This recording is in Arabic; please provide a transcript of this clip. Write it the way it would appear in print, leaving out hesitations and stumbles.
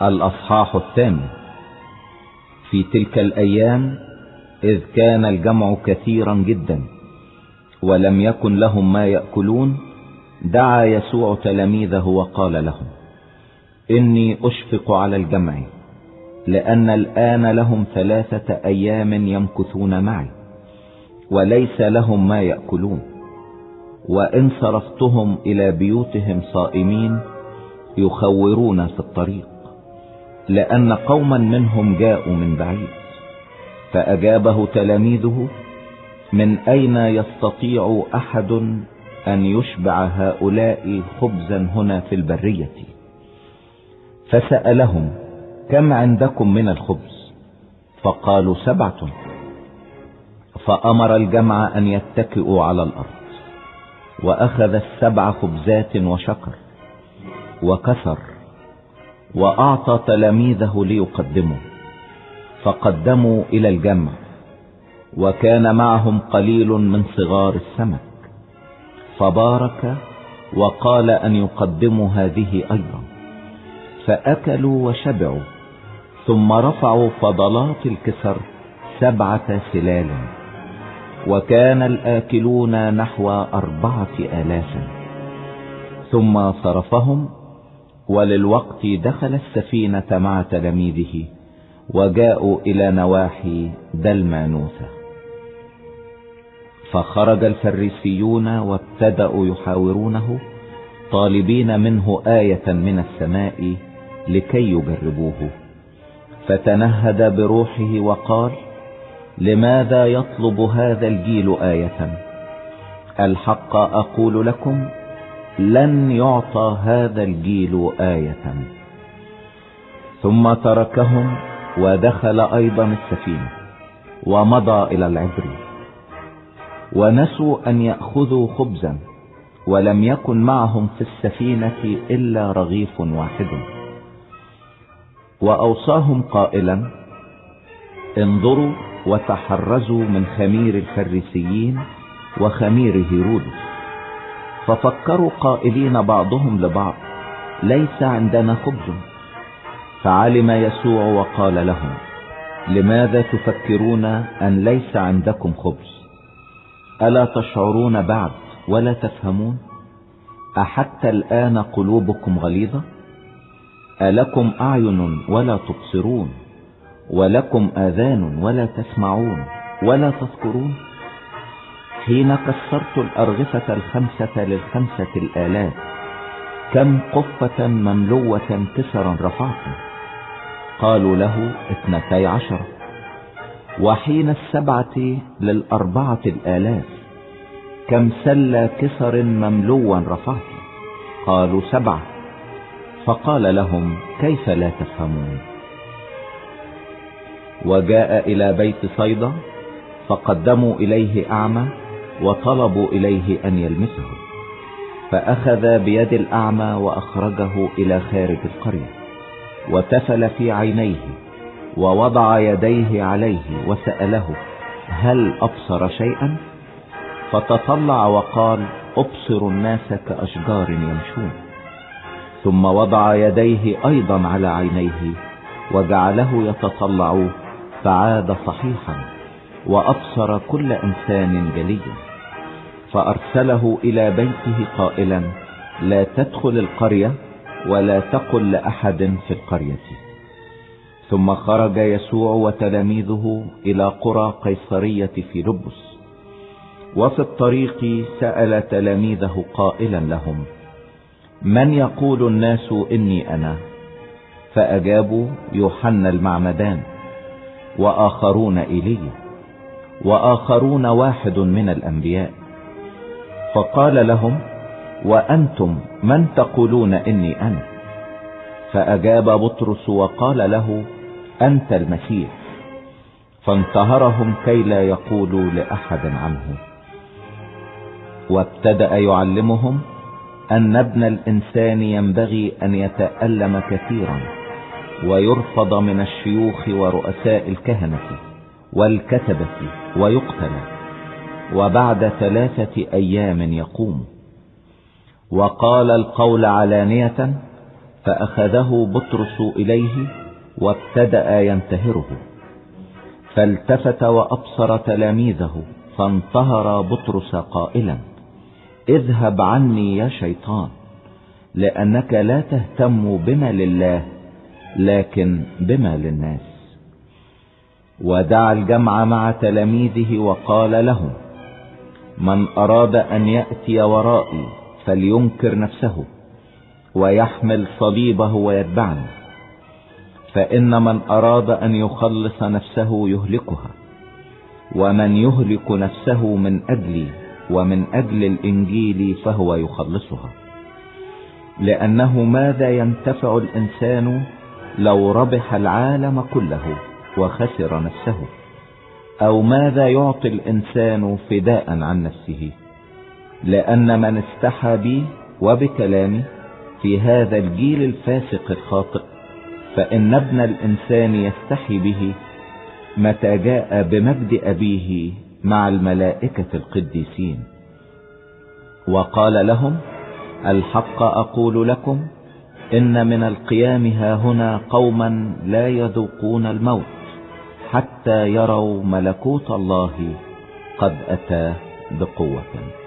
الأصحاح 8. في تلك الأيام إذ كان الجمع كثيرا جدا ولم يكن لهم ما يأكلون، دعا يسوع تلاميذه وقال لهم: إني أشفق على الجمع، لأن الآن لهم 3 أيام يمكثون معي وليس لهم ما يأكلون، وإن صرفتهم إلى بيوتهم صائمين يخورون في الطريق، لأن قوما منهم جاءوا من بعيد. فأجابه تلاميذه: من أين يستطيع أحد أن يشبع هؤلاء خبزا هنا في البرية؟ فسألهم: كم عندكم من الخبز؟ فقالوا 7. فأمر الجمع أن يتكئوا على الأرض، وأخذ 7 خبزات وشكر وكسر وأعطى تلاميذه ليقدموا، فقدموا إلى الجمع، وكان معهم قليل من صغار السمك، فبارك وقال أن يقدموا هذه أيضا، فأكلوا وشبعوا، ثم رفعوا فضلات الكسر 7 سلال، وكان الآكلون نحو 4000. ثم صرفهم، وللوقت دخل السفينة مع تلاميذه وجاءوا إلى نواحي دلمانوثة. فخرج الفريسيون وابتدأوا يحاورونه طالبين منه آية من السماء لكي يجربوه. فتنهد بروحه وقال: لماذا يطلب هذا الجيل آية؟ الحق أقول لكم لن يعطى هذا الجيل آية. ثم تركهم ودخل أيضا السفينة ومضى إلى العبر، ونسوا أن يأخذوا خبزا، ولم يكن معهم في السفينة إلا رغيف واحد. وأوصاهم قائلا: انظروا وتحرزوا من خمير الفريسيين وخمير هيرودس. ففكروا قائلين بعضهم لبعض: ليس عندنا خبز. فعلم يسوع وقال لهم: لماذا تفكرون أن ليس عندكم خبز؟ ألا تشعرون بعد ولا تفهمون؟ أحتى الآن قلوبكم غليظة؟ ألكم أعين ولا تبصرون، ولكم آذان ولا تسمعون ولا تذكرون؟ حين كسرت الأرغفة 5 ل5 الآلاف، كم قفة مملوة كسرا رفعتم؟ قالوا له 12. وحين 7 ل4 الآلاف، كم سل كسر مملوا رفعتم؟ قالوا 7. فقال لهم: كيف لا تفهمون؟ وجاء إلى بيت صيدا، فقدموا إليه أعمى وطلبوا إليه أن يلمسه، فأخذ بيد الأعمى وأخرجه إلى خارج القرية، وتفل في عينيه ووضع يديه عليه وسأله: هل أبصر شيئا؟ فتطلع وقال: أبصر الناس كأشجار يمشون. ثم وضع يديه أيضا على عينيه وجعله يتطلع، فعاد صحيحا وأبصر كل إنسان جليا. فأرسله إلى بيته قائلا: لا تدخل القرية ولا تقل لأحد في القرية. ثم خرج يسوع وتلاميذه إلى قرى قيصرية فيلبس. وفي الطريق سأل تلاميذه قائلا لهم: من يقول الناس إني أنا؟ فأجابوا: يوحنا المعمدان، وآخرون إيليا، وآخرون واحد من الأنبياء. فقال لهم: وأنتم من تقولون إني أنا؟ فأجاب بطرس وقال له: أنت المسيح. فانتهرهم كي لا يقولوا لأحد عنه. وابتدأ يعلمهم أن ابن الإنسان ينبغي أن يتألم كثيرا، ويرفض من الشيوخ ورؤساء الكهنة والكتبة، ويقتل، وبعد 3 أيام يقوم. وقال القول علانية، فأخذه بطرس إليه وابتدأ ينتهره، فالتفت وأبصر تلاميذه فانتهر بطرس قائلا: اذهب عني يا شيطان، لأنك لا تهتم بما لله لكن بما للناس. ودعا الجمع مع تلاميذه وقال لهم: من أراد أن يأتي ورائي فلينكر نفسه ويحمل صليبه ويتبعني، فإن من أراد أن يخلص نفسه يهلكها، ومن يهلك نفسه من أجلي ومن أجل الإنجيل فهو يخلصها. لأنه ماذا ينتفع الإنسان لو ربح العالم كله وخسر نفسه؟ أو ماذا يعطي الإنسان فداء عن نفسه؟ لأن من استحى بي وبكلامي في هذا الجيل الفاسق الخاطئ، فإن ابن الإنسان يستحي به متى جاء بمجد أبيه مع الملائكة القديسين. وقال لهم: الحق أقول لكم إن من القيام هاهنا قوما لا يذوقون الموت حتى يروا ملكوت الله قد أتى بقوة.